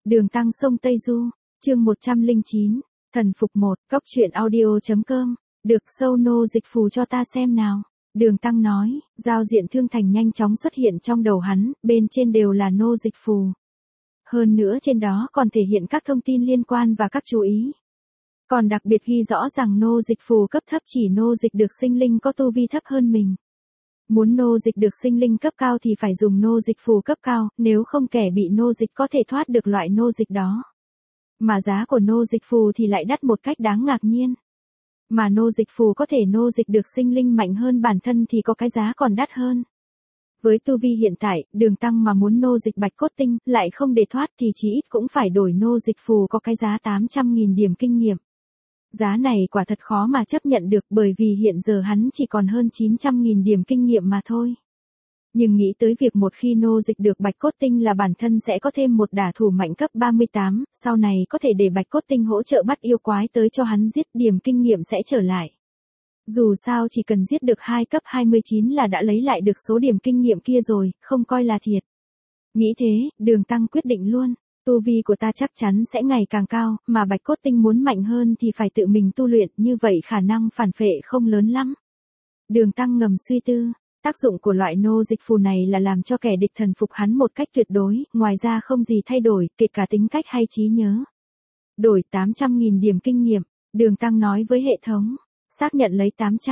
Đường Tăng sông Tây Du, chương 109, thần phục 1, cóc truyện audio.com, được sâu nô dịch phù cho ta xem nào. Đường Tăng nói, giao diện thương thành nhanh chóng xuất hiện trong đầu hắn, bên trên đều là nô dịch phù. Hơn nữa trên đó còn thể hiện các thông tin liên quan và các chú ý. Còn đặc biệt ghi rõ rằng nô dịch phù cấp thấp chỉ nô dịch được sinh linh có tu vi thấp hơn mình. Muốn nô dịch được sinh linh cấp cao thì phải dùng nô dịch phù cấp cao, nếu không kẻ bị nô dịch có thể thoát được loại nô dịch đó. Mà giá của nô dịch phù thì lại đắt một cách đáng ngạc nhiên. Mà nô dịch phù có thể nô dịch được sinh linh mạnh hơn bản thân thì có cái giá còn đắt hơn. Với tu vi hiện tại, Đường Tăng mà muốn nô dịch bạch cốt tinh, lại không để thoát thì chỉ ít cũng phải đổi nô dịch phù có cái giá 800.000 điểm kinh nghiệm. Giá này quả thật khó mà chấp nhận được bởi vì hiện giờ hắn chỉ còn hơn 900.000 điểm kinh nghiệm mà thôi. Nhưng nghĩ tới việc một khi nô dịch được bạch cốt tinh là bản thân sẽ có thêm một đả thủ mạnh cấp 38, sau này có thể để bạch cốt tinh hỗ trợ bắt yêu quái tới cho hắn giết, điểm kinh nghiệm sẽ trở lại. Dù sao chỉ cần giết được 2 cấp 29 là đã lấy lại được số điểm kinh nghiệm kia rồi, không coi là thiệt. Nghĩ thế, Đường Tăng quyết định luôn. Tu vi của ta chắc chắn sẽ ngày càng cao, mà bạch cốt tinh muốn mạnh hơn thì phải tự mình tu luyện, như vậy khả năng phản phệ không lớn lắm. Đường Tăng ngầm suy tư, tác dụng của loại nô dịch phù này là làm cho kẻ địch thần phục hắn một cách tuyệt đối, ngoài ra không gì thay đổi, kể cả tính cách hay trí nhớ. Đổi 800.000 điểm kinh nghiệm, Đường Tăng nói với hệ thống, xác nhận lấy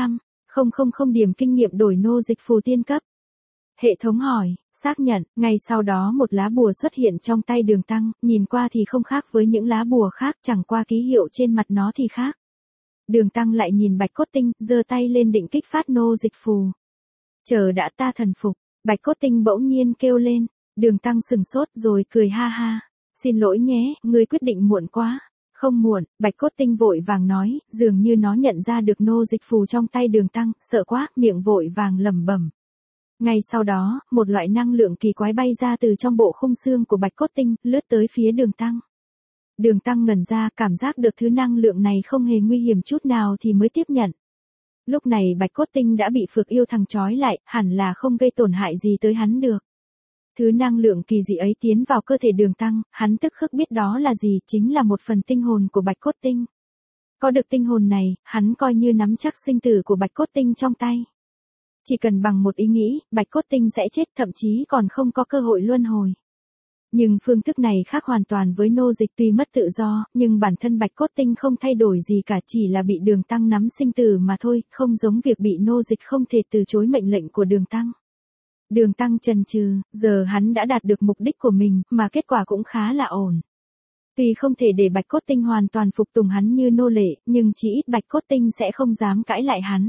800.000 điểm kinh nghiệm đổi nô dịch phù tiên cấp. Hệ thống hỏi, xác nhận, ngay sau đó một lá bùa xuất hiện trong tay Đường Tăng, nhìn qua thì không khác với những lá bùa khác, chẳng qua ký hiệu trên mặt nó thì khác. Đường Tăng lại nhìn bạch cốt tinh, giơ tay lên định kích phát nô dịch phù. Chờ đã, ta thần phục, bạch cốt tinh bỗng nhiên kêu lên. Đường Tăng sừng sốt rồi cười ha ha. Xin lỗi nhé, ngươi quyết định muộn quá. Không muộn, bạch cốt tinh vội vàng nói, dường như nó nhận ra được nô dịch phù trong tay Đường Tăng, sợ quá, miệng vội vàng lẩm bẩm. Ngay sau đó, một loại năng lượng kỳ quái bay ra từ trong bộ khung xương của bạch cốt tinh, lướt tới phía Đường Tăng. Đường Tăng ngẩn ra, cảm giác được thứ năng lượng này không hề nguy hiểm chút nào thì mới tiếp nhận. Lúc này bạch cốt tinh đã bị phược yêu thằng trói lại, hẳn là không gây tổn hại gì tới hắn được. Thứ năng lượng kỳ dị ấy tiến vào cơ thể Đường Tăng, hắn tức khắc biết đó là gì, chính là một phần tinh hồn của bạch cốt tinh. Có được tinh hồn này, hắn coi như nắm chắc sinh tử của bạch cốt tinh trong tay. Chỉ cần bằng một ý nghĩ, bạch cốt tinh sẽ chết, thậm chí còn không có cơ hội luân hồi. Nhưng phương thức này khác hoàn toàn với nô dịch, tuy mất tự do, nhưng bản thân bạch cốt tinh không thay đổi gì cả, chỉ là bị Đường Tăng nắm sinh tử mà thôi, không giống việc bị nô dịch không thể từ chối mệnh lệnh của Đường Tăng. Đường Tăng chần chừ, giờ hắn đã đạt được mục đích của mình, mà kết quả cũng khá là ổn. Tuy không thể để bạch cốt tinh hoàn toàn phục tùng hắn như nô lệ, nhưng chỉ ít bạch cốt tinh sẽ không dám cãi lại hắn.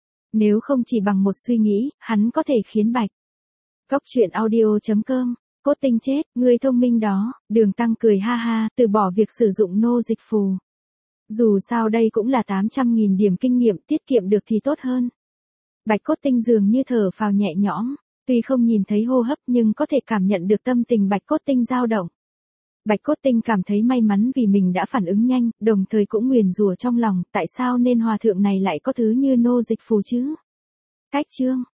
Nếu không chỉ bằng một suy nghĩ, hắn có thể khiến bạch cóc truyện audio.com, cốt tinh chết, ngươi thông minh đó. Đường Tăng cười ha ha, từ bỏ việc sử dụng nô dịch phù. Dù sao đây cũng là 800.000 điểm kinh nghiệm, tiết kiệm được thì tốt hơn. Bạch cốt tinh dường như thở phào nhẹ nhõm, tuy không nhìn thấy hô hấp nhưng có thể cảm nhận được tâm tình bạch cốt tinh dao động. Bạch cốt tinh cảm thấy may mắn vì mình đã phản ứng nhanh, đồng thời cũng nguyền rủa trong lòng, tại sao nên hòa thượng này lại có thứ như nô dịch phù chứ? Cách chương